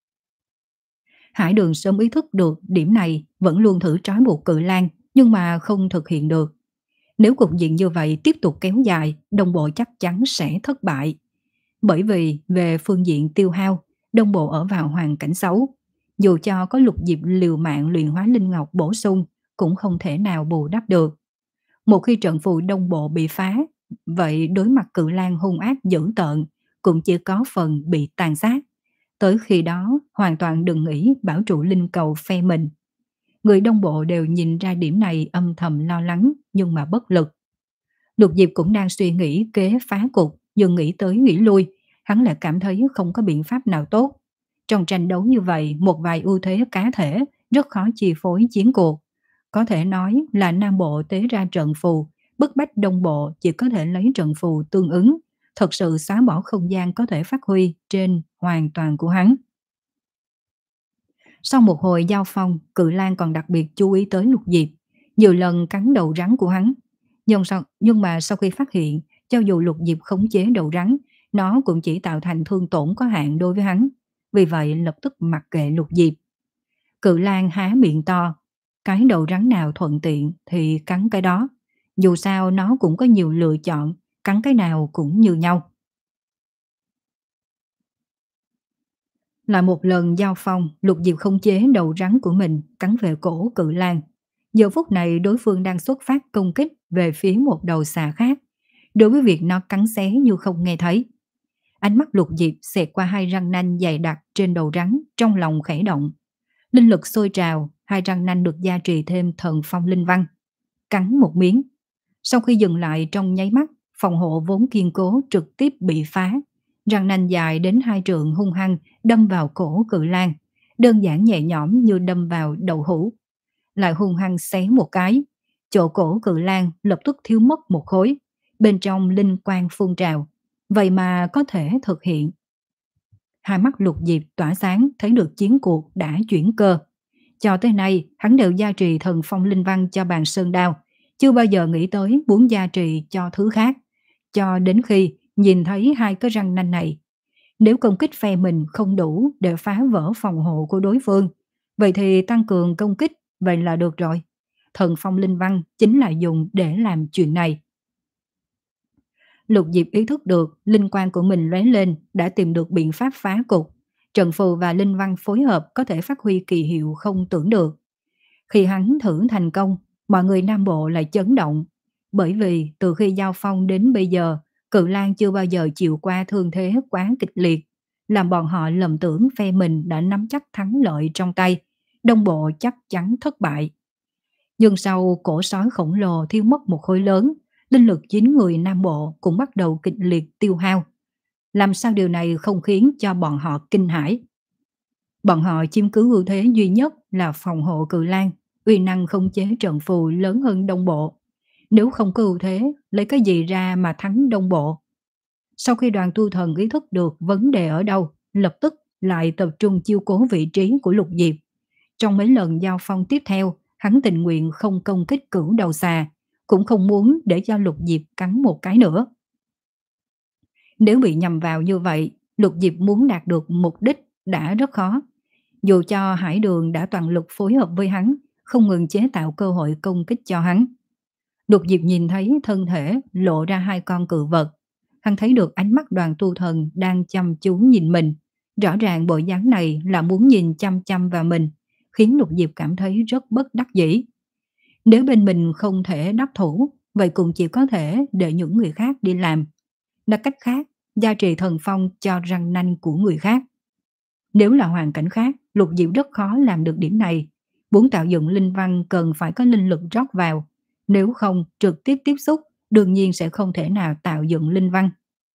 Hải Đường sớm ý thức được điểm này, vẫn luôn thử trói buộc Cự Lang nhưng mà không thực hiện được. Nếu cục diện như vậy tiếp tục kéo dài, Đông Bộ chắc chắn sẽ thất bại. Bởi vì về phương diện tiêu hao, Đông Bộ ở vào hoàn cảnh xấu. Dù cho có Lục Diệp liều mạng luyện hóa linh ngọc bổ sung, cũng không thể nào bù đắp được. Một khi trận phù Đông Bộ bị phá, vậy đối mặt Cự Lang hung ác dữ tợn, cũng chỉ có phần bị tàn sát. Tới khi đó, hoàn toàn đừng nghĩ bảo trụ linh cầu phe mình. Người Đông Bộ đều nhìn ra điểm này, âm thầm lo lắng, nhưng mà bất lực. Lục Diệp cũng đang suy nghĩ kế phá cục, nhưng nghĩ tới nghĩ lui, hắn lại cảm thấy không có biện pháp nào tốt. Trong tranh đấu như vậy, một vài ưu thế cá thể rất khó chi phối chiến cuộc. Có thể nói là Nam Bộ tế ra trận phù, bức bách Đông Bộ chỉ có thể lấy trận phù tương ứng, thật sự xóa bỏ không gian có thể phát huy trên hoàn toàn của hắn. Sau một hồi giao phong, Cự Lang còn đặc biệt chú ý tới Lục Diệp, nhiều lần cắn đầu rắn của hắn. Nhưng, sau, nhưng mà sau khi phát hiện, cho dù Lục Diệp khống chế đầu rắn, nó cũng chỉ tạo thành thương tổn có hạn đối với hắn. Vì vậy lập tức mặc kệ Lục Diệp. Cự Lang há miệng to, cái đầu rắn nào thuận tiện thì cắn cái đó. Dù sao nó cũng có nhiều lựa chọn, cắn cái nào cũng như nhau. Lại một lần giao phong, Lục Diệp không chế đầu rắn của mình cắn về cổ Cự Lang. Giờ phút này đối phương đang xuất phát công kích về phía một đầu xà khác. Đối với việc nó cắn xé như không nghe thấy. Ánh mắt Lục Diệp xẹt qua hai răng nanh dày đặc trên đầu rắn, trong lòng khẽ động. Linh lực sôi trào, hai răng nanh được gia trì thêm thần phong linh văn. Cắn một miếng. Sau khi dừng lại trong nháy mắt, phòng hộ vốn kiên cố trực tiếp bị phá. Răng nanh dài đến hai trượng hung hăng đâm vào cổ Cự Lang, đơn giản nhẹ nhõm như đâm vào đậu hũ. Lại hung hăng xé một cái, chỗ cổ Cự Lang lập tức thiếu mất một khối, bên trong linh quang phun trào, vậy mà có thể thực hiện. Hai mắt Lục Diệp tỏa sáng, thấy được chiến cuộc đã chuyển cơ. Cho tới nay, hắn đều gia trì thần phong linh văn cho bàn sơn đao, chưa bao giờ nghĩ tới muốn gia trì cho thứ khác, cho đến khi nhìn thấy hai cái răng nanh này. Nếu công kích phe mình không đủ để phá vỡ phòng hộ của đối phương, vậy thì tăng cường công kích, vậy là được rồi. Thần phong linh văn chính là dùng để làm chuyện này. Lục Diệp ý thức được linh quan của mình lóe lên, đã tìm được biện pháp phá cục. trận phù và linh văn phối hợp có thể phát huy kỳ hiệu không tưởng được. Khi hắn thử thành công, mọi người Nam Bộ lại chấn động, bởi vì từ khi giao phong đến bây giờ, Cự Lang chưa bao giờ chịu qua thương thế quá kịch liệt, làm bọn họ lầm tưởng phe mình đã nắm chắc thắng lợi trong tay, Đông Bộ chắc chắn thất bại. Nhưng sau cổ sói khổng lồ thiếu mất một khối lớn, linh lực chín người Nam Bộ cũng bắt đầu kịch liệt tiêu hao. Làm sao điều này không khiến cho bọn họ kinh hãi? Bọn họ chiếm cứ ưu thế duy nhất là phòng hộ Cự Lang, uy năng khống chế trận phù lớn hơn Đông Bộ. Nếu không có ưu thế, lấy cái gì ra mà thắng Đông Bộ? Sau khi đoàn tu thần ý thức được vấn đề ở đâu, lập tức lại tập trung chiêu cố vị trí của Lục Diệp. Trong mấy lần giao phong tiếp theo, hắn tình nguyện không công kích cửu đầu xà, cũng không muốn để cho Lục Diệp cắn một cái nữa. Nếu bị nhầm vào như vậy, Lục Diệp muốn đạt được mục đích đã rất khó. Dù cho Hải Đường đã toàn lực phối hợp với hắn, không ngừng chế tạo cơ hội công kích cho hắn. Lục Diệp nhìn thấy thân thể lộ ra hai con cự vật. Hắn thấy được ánh mắt đoàn tu thần đang chăm chú nhìn mình. Rõ ràng bộ dáng này là muốn nhìn chăm chăm vào mình, khiến Lục Diệp cảm thấy rất bất đắc dĩ. Nếu bên mình không thể đắc thủ, vậy cũng chỉ có thể để những người khác đi làm. Nói cách khác, gia trì thần phong cho răng nanh của người khác. Nếu là hoàn cảnh khác, Lục Diệu rất khó làm được điểm này. Muốn tạo dựng linh văn cần phải có linh lực rót vào. Nếu không, trực tiếp tiếp xúc, đương nhiên sẽ không thể nào tạo dựng linh văn.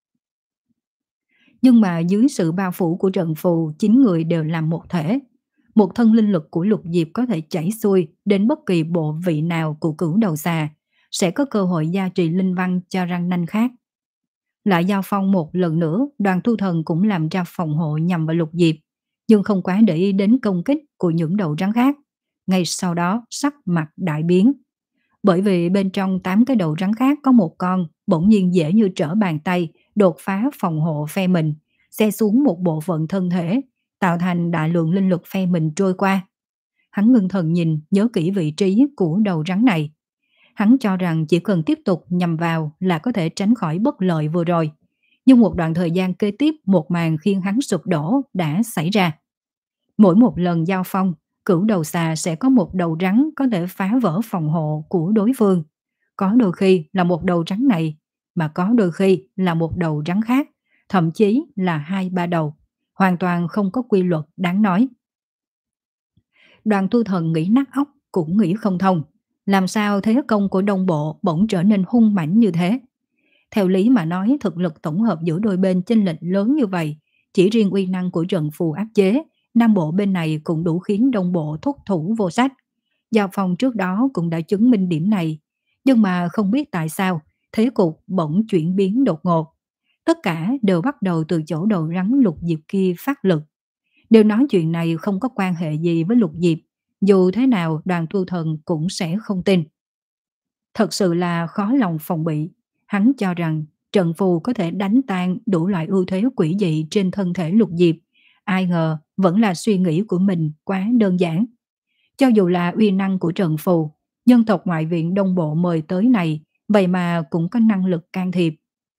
Nhưng mà dưới sự bao phủ của trận phù, chín người đều làm một thể. Một thân linh lực của Lục Diệp có thể chảy xuôi đến bất kỳ bộ vị nào của cửu đầu xà, sẽ có cơ hội gia trì linh văn cho răng nanh khác. Lại giao phong một lần nữa, đoàn tu thần cũng làm ra phòng hộ nhằm vào Lục Diệp, nhưng không quá để ý đến công kích của những đầu rắn khác. Ngay sau đó, sắc mặt đại biến. Bởi vì bên trong tám cái đầu rắn khác có một con bỗng nhiên dễ như trở bàn tay đột phá phòng hộ phe mình, xe xuống một bộ phận thân thể, tạo thành đại lượng linh lực phe mình trôi qua. Hắn ngưng thần nhìn, nhớ kỹ vị trí của đầu rắn này. Hắn cho rằng chỉ cần tiếp tục nhằm vào là có thể tránh khỏi bất lợi vừa rồi. Nhưng một đoạn thời gian kế tiếp, một màn khiến hắn sụp đổ đã xảy ra. Mỗi một lần giao phong, cửu đầu xà sẽ có một đầu rắn có thể phá vỡ phòng hộ của đối phương. Có đôi khi là một đầu rắn này, mà có đôi khi là một đầu rắn khác, thậm chí là hai ba đầu. Hoàn toàn không có quy luật đáng nói. Đoàn tu thần nghĩ nát óc cũng nghĩ không thông. Làm sao thế công của Đông Bộ bỗng trở nên hung mãnh như thế? Theo lý mà nói, thực lực tổng hợp giữa đôi bên chênh lệch lớn như vậy, chỉ riêng uy năng của trận phù áp chế, Nam Bộ bên này cũng đủ khiến Đông Bộ thúc thủ vô sách. Giao phong trước đó cũng đã chứng minh điểm này, nhưng mà không biết tại sao, thế cục bỗng chuyển biến đột ngột. Tất cả đều bắt đầu từ chỗ đầu rắn Lục Diệp kia phát lực. Đều nói chuyện này không có quan hệ gì với Lục Diệp, dù thế nào đoàn tu thần cũng sẽ không tin. Thật sự là khó lòng phòng bị. Hắn cho rằng trận phù có thể đánh tan đủ loại ưu thế quỷ dị trên thân thể Lục Diệp. Ai ngờ vẫn là suy nghĩ của mình quá đơn giản. Cho dù là uy năng của trận phù, nhân tộc ngoại viện Đông Bộ mời tới này, vậy mà cũng có năng lực can thiệp.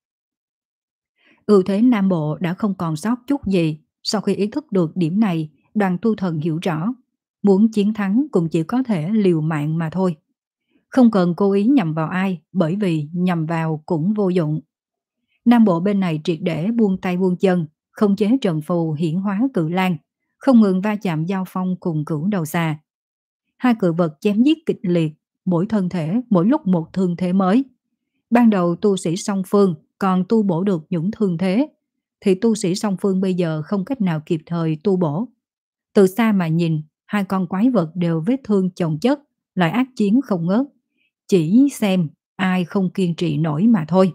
Ưu thế Nam Bộ đã không còn sót chút gì. Sau khi ý thức được điểm này, đoàn tu thần hiểu rõ. Muốn chiến thắng cũng chỉ có thể liều mạng mà thôi. Không cần cố ý nhằm vào ai, bởi vì nhằm vào cũng vô dụng. Nam Bộ bên này triệt để buông tay buông chân, không chế trận phù hiển hóa Cự Lang, không ngừng va chạm giao phong cùng cửu đầu xà. Hai cự vật chém giết kịch liệt, mỗi thân thể mỗi lúc một thương thế mới. Ban đầu tu sĩ song phương còn tu bổ được những thương thế, thì tu sĩ song phương bây giờ không cách nào kịp thời tu bổ. Từ xa mà nhìn, hai con quái vật đều vết thương chồng chất, lại ác chiến không ngớt. Chỉ xem ai không kiên trì nổi mà thôi.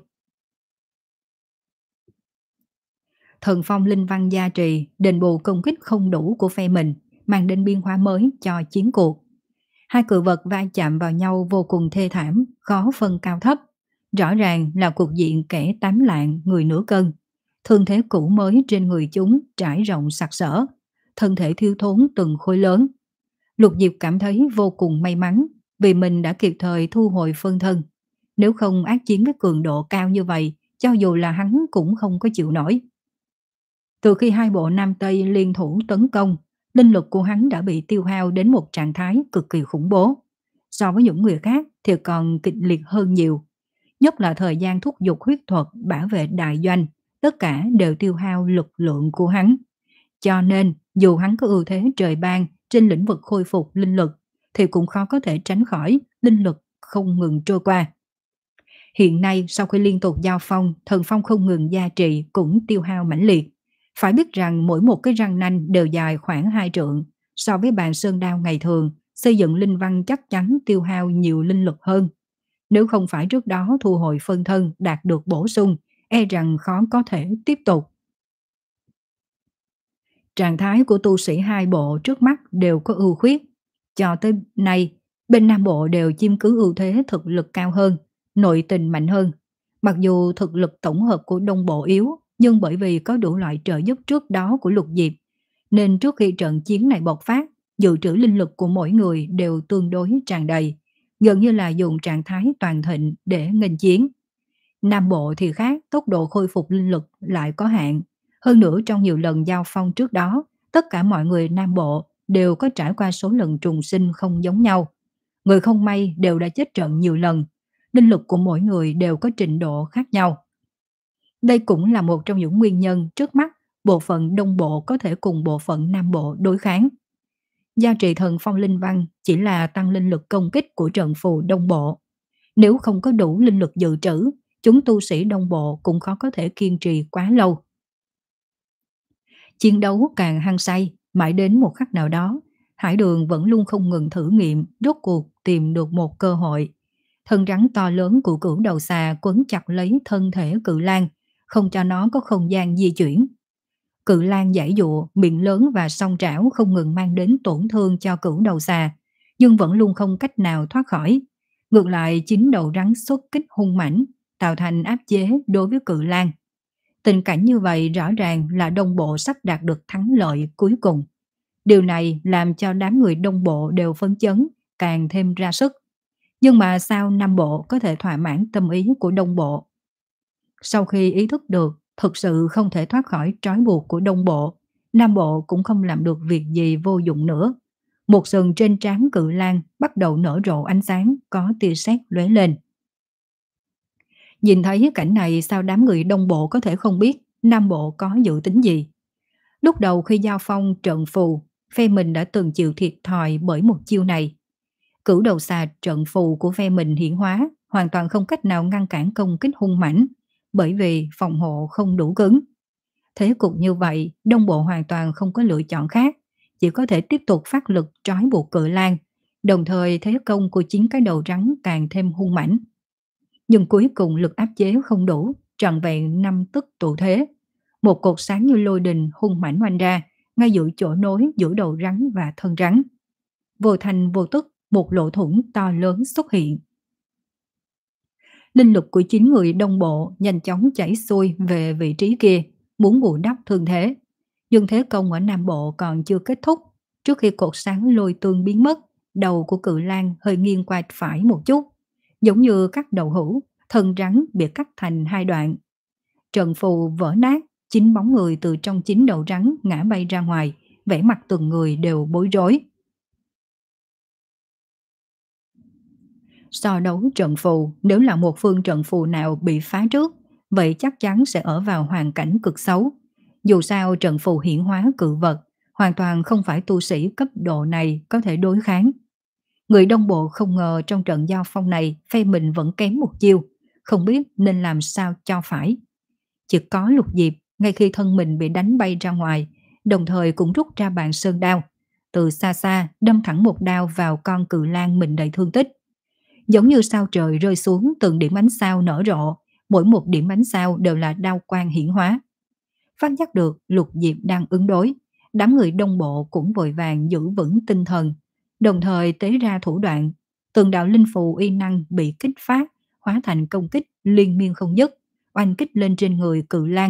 Thần phong linh văn gia trì, đền bù công kích không đủ của phe mình, mang đến biên hóa mới cho chiến cuộc. Hai cự vật va chạm vào nhau vô cùng thê thảm, khó phân cao thấp. Rõ ràng là cuộc diện kẻ tám lạng, người nửa cân. Thương thế cũ mới trên người chúng trải rộng sặc sỡ, thân thể thiếu thốn từng khối lớn. Lục Diệp cảm thấy vô cùng may mắn vì mình đã kịp thời thu hồi phân thân. Nếu không ác chiến với cường độ cao như vậy, cho dù là hắn cũng không có chịu nổi. Từ khi hai bộ Nam Tây liên thủ tấn công, linh lực của hắn đã bị tiêu hao đến một trạng thái cực kỳ khủng bố. So với những người khác thì còn kịch liệt hơn nhiều. Nhất là thời gian thúc giục huyết thuật bảo vệ đại doanh, tất cả đều tiêu hao lực lượng của hắn. Cho nên, dù hắn có ưu thế trời ban trên lĩnh vực khôi phục linh lực, thì cũng khó có thể tránh khỏi linh lực không ngừng trôi qua. Hiện nay, sau khi liên tục giao phong, thần phong không ngừng gia trì cũng tiêu hao mãnh liệt. Phải biết rằng mỗi một cái răng nanh đều dài khoảng hai trượng. So với bàn sơn đao ngày thường, xây dựng linh văn chắc chắn tiêu hao nhiều linh lực hơn. Nếu không phải trước đó thu hồi phân thân đạt được bổ sung, e rằng khó có thể tiếp tục. Trạng thái của tu sĩ hai bộ trước mắt đều có ưu khuyết. Cho tới nay, bên Nam Bộ đều chiếm cứ ưu thế thực lực cao hơn, nội tình mạnh hơn. Mặc dù thực lực tổng hợp của Đông Bộ yếu, nhưng bởi vì có đủ loại trợ giúp trước đó của Lục Diệp, nên trước khi trận chiến này bộc phát, dự trữ linh lực của mỗi người đều tương đối tràn đầy, gần như là dùng trạng thái toàn thịnh để nghênh chiến. Nam Bộ thì khác, tốc độ khôi phục linh lực lại có hạn. Hơn nữa trong nhiều lần giao phong trước đó, tất cả mọi người Nam Bộ đều có trải qua số lần trùng sinh không giống nhau. Người không may đều đã chết trận nhiều lần. Linh lực của mỗi người đều có trình độ khác nhau. Đây cũng là một trong những nguyên nhân trước mắt bộ phận Đông Bộ có thể cùng bộ phận Nam Bộ đối kháng. Gia trì thần phong linh văn chỉ là tăng linh lực công kích của trận phù Đông Bộ. Nếu không có đủ linh lực dự trữ, chúng tu sĩ Đông Bộ cũng khó có thể kiên trì quá lâu. Chiến đấu càng hăng say, mãi đến một khắc nào đó, Hải Đường vẫn luôn không ngừng thử nghiệm, rốt cuộc tìm được một cơ hội. Thân rắn to lớn của cửu đầu xà quấn chặt lấy thân thể cự lang, không cho nó có không gian di chuyển. Cự lang giãy giụa, miệng lớn và song trảo không ngừng mang đến tổn thương cho cửu đầu xà, nhưng vẫn luôn không cách nào thoát khỏi. Ngược lại chính đầu rắn xuất kích hung mãnh, tạo thành áp chế đối với cự lang. Tình cảnh như vậy rõ ràng là Đông Bộ sắp đạt được thắng lợi cuối cùng. Điều này làm cho đám người Đông Bộ đều phấn chấn, càng thêm ra sức. Nhưng mà sao Nam Bộ có thể thỏa mãn tâm ý của Đông Bộ? Sau khi ý thức được thực sự không thể thoát khỏi trói buộc của Đông Bộ, Nam Bộ cũng không làm được việc gì vô dụng nữa. Một sừng trên trán cự lang bắt đầu nở rộ ánh sáng, có tia sét lóe lên. Nhìn thấy cảnh này sao đám người Đông Bộ có thể không biết Nam Bộ có dự tính gì. Lúc đầu khi giao phong trận phù, phe mình đã từng chịu thiệt thòi bởi một chiêu này. Cửu đầu xà trận phù của phe mình hiển hóa, hoàn toàn không cách nào ngăn cản công kích hung mãnh, bởi vì phòng hộ không đủ cứng. Thế cục như vậy, Đông Bộ hoàn toàn không có lựa chọn khác, chỉ có thể tiếp tục phát lực trói buộc cự lang, đồng thời thế công của chín cái đầu rắn càng thêm hung mãnh. Nhưng cuối cùng lực áp chế không đủ, trọn vẹn năm tức tụ thế. Một cột sáng như lôi đình hung mãnh oanh ra, ngay giữa chỗ nối giữa đầu rắn và thân rắn. Vô thành vô tức, một lỗ thủng to lớn xuất hiện. Linh lực của chín người Đông Bộ nhanh chóng chảy xuôi về vị trí kia, muốn bù đắp thương thế. Nhưng thế công ở Nam Bộ còn chưa kết thúc. Trước khi cột sáng lôi tương biến mất, đầu của cự lang hơi nghiêng qua phải một chút. Giống như cắt đầu hũ, thân rắn bị cắt thành hai đoạn. Trận phù vỡ nát, chín bóng người từ trong chín đầu rắn ngã bay ra ngoài, vẻ mặt từng người đều bối rối. So đấu trận phù, nếu là một phương trận phù nào bị phá trước, vậy chắc chắn sẽ ở vào hoàn cảnh cực xấu. Dù sao trận phù hiển hóa cự vật, hoàn toàn không phải tu sĩ cấp độ này có thể đối kháng. Người Đông Bộ không ngờ trong trận giao phong này phe mình vẫn kém một chiêu, không biết nên làm sao cho phải. Chỉ có Lục Diệp, ngay khi thân mình bị đánh bay ra ngoài, đồng thời cũng rút ra bàn sơn đao, từ xa xa đâm thẳng một đao vào con cự lang mình đầy thương tích. Giống như sao trời rơi xuống từng điểm ánh sao nở rộ, mỗi một điểm ánh sao đều là đao quang hiển hóa. Phát giác được Lục Diệp đang ứng đối, đám người Đông Bộ cũng vội vàng giữ vững tinh thần, đồng thời tế ra thủ đoạn, từng đạo linh phù uy năng bị kích phát, hóa thành công kích liên miên không dứt, oanh kích lên trên người cự lang.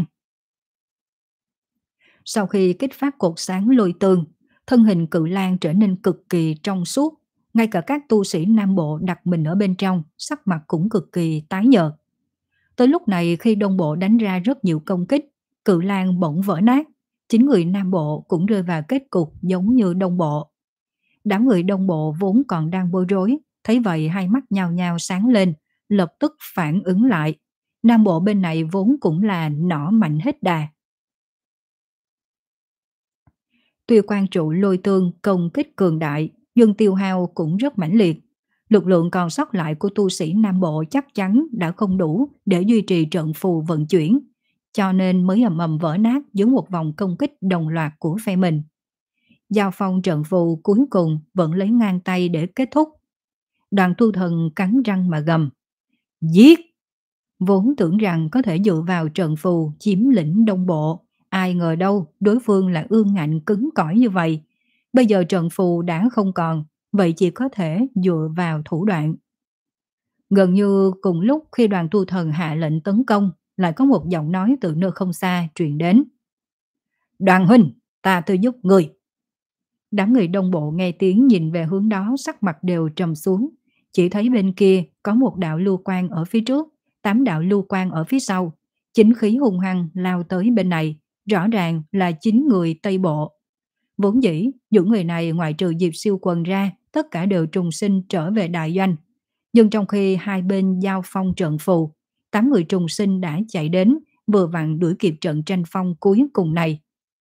Sau khi kích phát cột sáng lôi tương, thân hình cự lang trở nên cực kỳ trong suốt, ngay cả các tu sĩ Nam Bộ đặt mình ở bên trong, sắc mặt cũng cực kỳ tái nhợt. Tới lúc này khi Đông Bộ đánh ra rất nhiều công kích, cự lang bỗng vỡ nát, Chính người Nam Bộ cũng rơi vào kết cục giống như Đông Bộ. Đám người Đông Bộ vốn còn đang bối rối, thấy vậy hai mắt nhao nhao sáng lên, lập tức phản ứng lại. Nam Bộ bên này vốn cũng là nỏ mạnh hết đà. Tuy quan trụ lôi tương công kích cường đại, nhưng tiêu hao cũng rất mãnh liệt. Lực lượng còn sót lại của tu sĩ Nam Bộ chắc chắn đã không đủ để duy trì trận phù vận chuyển, cho nên mới ầm ầm vỡ nát dưới một vòng công kích đồng loạt của phe mình. Giao phong trận phù cuối cùng vẫn lấy ngang tay để kết thúc. Đoàn tu thần cắn răng mà gầm. Giết! Vốn tưởng rằng có thể dựa vào trận phù chiếm lĩnh Đông Bộ. Ai ngờ đâu đối phương là ương ngạnh cứng cỏi như vậy. Bây giờ trận phù đã không còn, vậy chỉ có thể dựa vào thủ đoạn. Gần như cùng lúc khi đoàn tu thần hạ lệnh tấn công, lại có một giọng nói từ nơi không xa truyền đến. Đoàn huynh, ta tự giúp người. Đám người Đông Bộ nghe tiếng nhìn về hướng đó sắc mặt đều trầm xuống. Chỉ thấy bên kia có một đạo lưu quang ở phía trước, tám đạo lưu quang ở phía sau. Chính khí hung hăng lao tới bên này, rõ ràng là chính người Tây Bộ. Vốn dĩ, những người này ngoại trừ Diệp Siêu Quần ra, tất cả đều trùng sinh trở về đại doanh. Nhưng trong khi hai bên giao phong trận phù, tám người trùng sinh đã chạy đến, vừa vặn đuổi kịp trận tranh phong cuối cùng này.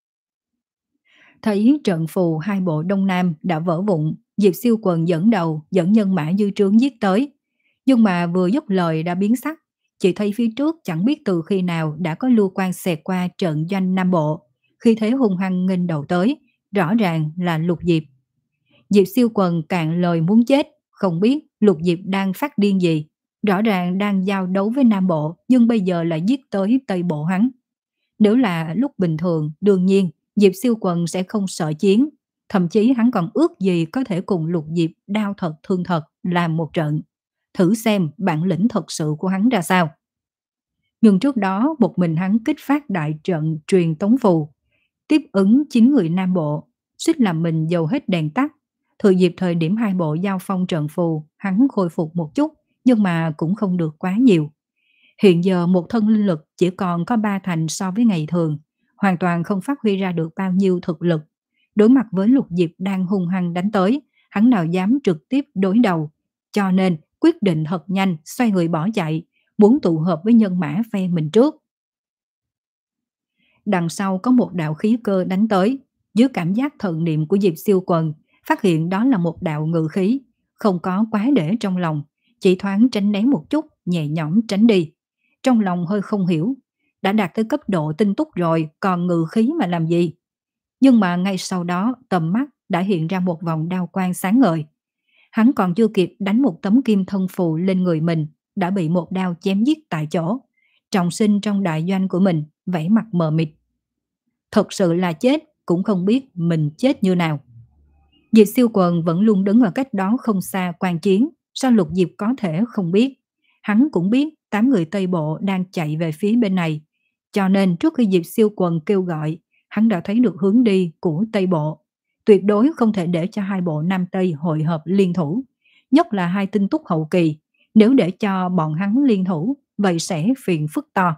Thấy trận phù hai bộ Đông Nam đã vỡ vụn, Diệp Siêu Quần dẫn đầu dẫn nhân mã dư trướng giết tới. Nhưng mà vừa dứt lời đã biến sắc, chỉ thấy phía trước chẳng biết từ khi nào đã có lưu quan xẹt qua trận doanh Nam Bộ. Khi thế hung hăng nghênh đầu tới, rõ ràng là Lục Diệp. Diệp Siêu Quần cạn lời muốn chết, không biết Lục Diệp đang phát điên gì. Rõ ràng đang giao đấu với Nam Bộ, nhưng bây giờ lại giết tới Tây Bộ hắn. Nếu là lúc bình thường, đương nhiên Diệp Siêu Quần sẽ không sợ chiến, thậm chí hắn còn ước gì có thể cùng Lục Diệp đao thật thương thật làm một trận, thử xem bản lĩnh thật sự của hắn ra sao. Nhưng trước đó một mình hắn kích phát đại trận truyền tống phù, tiếp ứng chín người Nam Bộ, suýt làm mình dầu hết đèn tắt. Thừa dịp thời điểm hai bộ giao phong trận phù, hắn khôi phục một chút, nhưng mà cũng không được quá nhiều. Hiện giờ một thân linh lực chỉ còn có ba thành so với ngày thường, hoàn toàn không phát huy ra được bao nhiêu thực lực. Đối mặt với Lục Diệp đang hung hăng đánh tới, hắn nào dám trực tiếp đối đầu, cho nên quyết định thật nhanh xoay người bỏ chạy, muốn tụ hợp với nhân mã phe mình trước. Đằng sau có một đạo khí cơ đánh tới, dưới cảm giác thần niệm của Diệp Siêu Quần, phát hiện đó là một đạo ngự khí, không có quá để trong lòng, chỉ thoáng tránh né một chút, nhẹ nhõm tránh đi. Trong lòng hơi không hiểu, đã đạt tới cấp độ tinh túc rồi, còn ngự khí mà làm gì? Nhưng mà ngay sau đó, tầm mắt đã hiện ra một vòng đao quang sáng ngời. Hắn còn chưa kịp đánh một tấm kim thân phù lên người mình, đã bị một đao chém giết tại chỗ. Trọng sinh trong đại doanh của mình, vẻ mặt mờ mịt. Thật sự là chết, cũng không biết mình chết như nào. Diệp Siêu Quần vẫn luôn đứng ở cách đó không xa quan chiến, sao Lục Diệp có thể không biết? Hắn cũng biết tám người Tây Bộ đang chạy về phía bên này, cho nên trước khi Diệp Siêu Quần kêu gọi, hắn đã thấy được hướng đi của Tây Bộ. Tuyệt đối không thể để cho hai bộ Nam Tây hội hợp liên thủ, nhất là hai tinh túc hậu kỳ, nếu để cho bọn hắn liên thủ, vậy sẽ phiền phức to.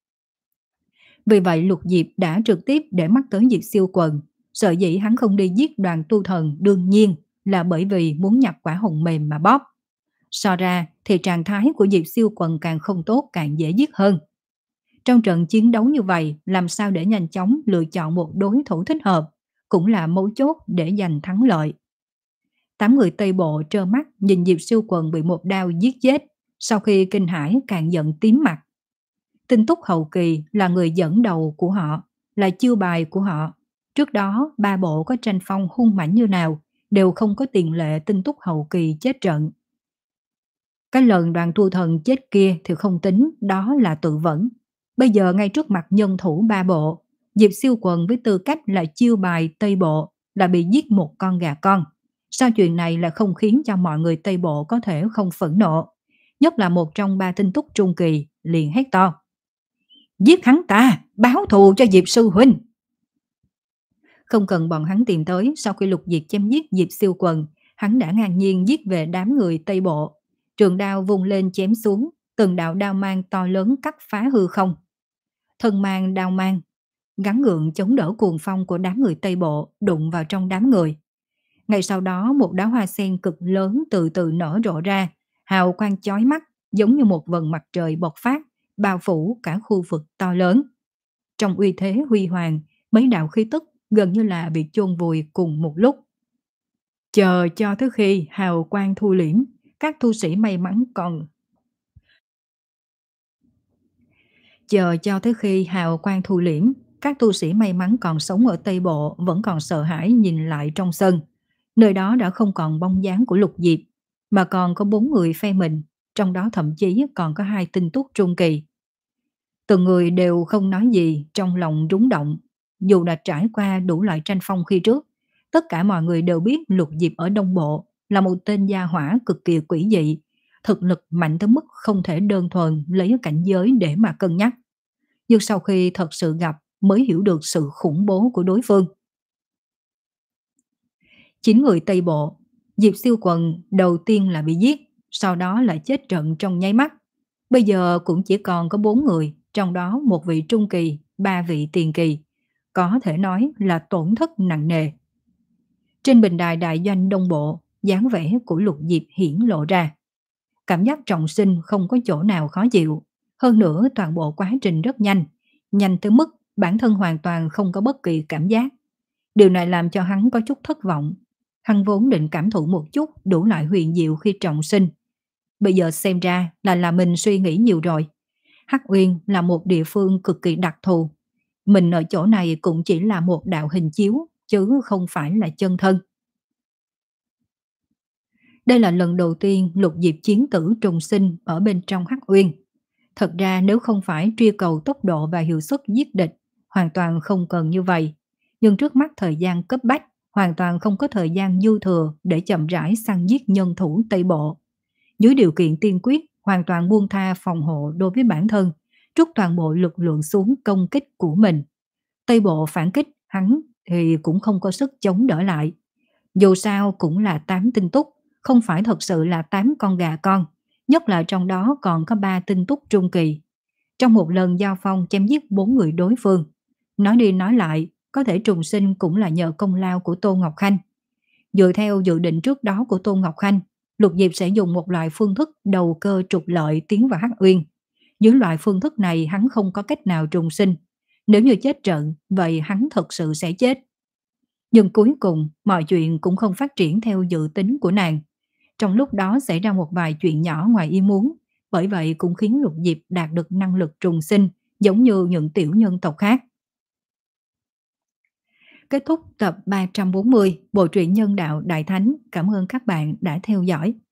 Vì vậy Lục Diệp đã trực tiếp để mắt tới Diệp Siêu Quần, sợ dĩ hắn không đi giết đoàn tu thần đương nhiên là bởi vì muốn nhặt quả hồng mềm mà bóp. So ra thì trạng thái của Diệp Siêu Quần càng không tốt càng dễ giết hơn. Trong trận chiến đấu như vậy, làm sao để nhanh chóng lựa chọn một đối thủ thích hợp, cũng là mấu chốt để giành thắng lợi. Tám người Tây Bộ trơ mắt nhìn Diệp Siêu Quần bị một đao giết chết, sau khi kinh hãi càng giận tím mặt. Tinh túc hậu kỳ là người dẫn đầu của họ, là chiêu bài của họ. Trước đó, ba bộ có tranh phong hung mãnh như nào, đều không có tiền lệ tinh túc hậu kỳ chết trận. Cái lần đoàn tu thần chết kia thì không tính, đó là tự vẫn. Bây giờ ngay trước mặt nhân thủ ba bộ, Diệp Siêu Quần với tư cách là chiêu bài Tây Bộ là bị giết một con gà con. Sao chuyện này là không khiến cho mọi người Tây Bộ có thể không phẫn nộ? Nhất là một trong ba tinh túc trung kỳ liền hét to. Giết hắn ta, báo thù cho Diệp Sư Huynh. Không cần bọn hắn tìm tới, sau khi Lục Diệp chém giết Diệp Siêu Quần, hắn đã ngang nhiên giết về đám người Tây Bộ. Trường đao vùng lên chém xuống, từng đạo đao mang to lớn cắt phá hư không. Thân mang đao mang, gắng gượng chống đỡ cuồng phong của đám người Tây Bộ đụng vào trong đám người. Ngay sau đó một đóa hoa sen cực lớn từ từ nở rộ ra, hào quang chói mắt giống như một vầng mặt trời bộc phát, bao phủ cả khu vực to lớn. Trong uy thế huy hoàng, mấy đạo khí tức gần như là bị chôn vùi cùng một lúc. Chờ cho tới khi hào quang thu liễm, các tu sĩ may mắn còn chờ cho tới khi hào quang thu liễm, các tu sĩ may mắn còn sống ở Tây Bộ vẫn còn sợ hãi nhìn lại trong sân. Nơi đó đã không còn bóng dáng của Lục Diệp, mà còn có bốn người phe mình, trong đó thậm chí còn có hai tinh túc trung kỳ. Từng người đều không nói gì, trong lòng rúng động. Dù đã trải qua đủ loại tranh phong khi trước, tất cả mọi người đều biết Lục Diệp ở Đông Bộ là một tên gia hỏa cực kỳ quỷ dị, thực lực mạnh tới mức không thể đơn thuần lấy cảnh giới để mà cân nhắc. Nhưng sau khi thật sự gặp mới hiểu được sự khủng bố của đối phương. Chín người Tây Bộ, Diệp Siêu Quần đầu tiên là bị giết, sau đó lại chết trận trong nháy mắt. Bây giờ cũng chỉ còn có bốn người, trong đó một vị trung kỳ, ba vị tiền kỳ. Có thể nói là tổn thất nặng nề. Trên bình đài đại doanh Đông Bộ, dáng vẻ của Lục Diệp hiển lộ ra. Cảm giác trọng sinh không có chỗ nào khó chịu. Hơn nữa toàn bộ quá trình rất nhanh, nhanh tới mức bản thân hoàn toàn không có bất kỳ cảm giác. Điều này làm cho hắn có chút thất vọng. Hắn vốn định cảm thụ một chút đủ loại huyền diệu khi trọng sinh. Bây giờ xem ra là là mình suy nghĩ nhiều rồi. Hắc Uyên là một địa phương cực kỳ đặc thù. Mình ở chỗ này cũng chỉ là một đạo hình chiếu, chứ không phải là chân thân. Đây là lần đầu tiên Lục Diệp chiến tử trùng sinh ở bên trong Hắc Uyên. Thật ra nếu không phải truy cầu tốc độ và hiệu suất giết địch, hoàn toàn không cần như vậy. Nhưng trước mắt thời gian cấp bách, hoàn toàn không có thời gian dư thừa để chậm rãi săn giết nhân thủ Tây Bộ. Dưới điều kiện tiên quyết, hoàn toàn buông tha phòng hộ đối với bản thân, trút toàn bộ lực lượng xuống công kích của mình. Tây Bộ phản kích, hắn thì cũng không có sức chống đỡ lại. Dù sao cũng là tám tinh túc, không phải thật sự là tám con gà con, nhất là trong đó còn có ba tinh túc trung kỳ. Trong một lần giao phong chém giết bốn người đối phương, nói đi nói lại, có thể trùng sinh cũng là nhờ công lao của Tô Ngọc Khanh. Dựa theo dự định trước đó của Tô Ngọc Khanh, Lục Diệp sẽ dùng một loại phương thức đầu cơ trục lợi tiến vào Hắc Uyên. Dưới loại phương thức này hắn không có cách nào trùng sinh. Nếu như chết trận, vậy hắn thật sự sẽ chết. Nhưng cuối cùng, mọi chuyện cũng không phát triển theo dự tính của nàng. Trong lúc đó xảy ra một vài chuyện nhỏ ngoài ý muốn, bởi vậy cũng khiến Lục Diệp đạt được năng lực trùng sinh, giống như những tiểu nhân tộc khác. Kết thúc tập ba trăm bốn mươi Bộ truyện Nhân Đạo Đại Thánh. Cảm ơn các bạn đã theo dõi.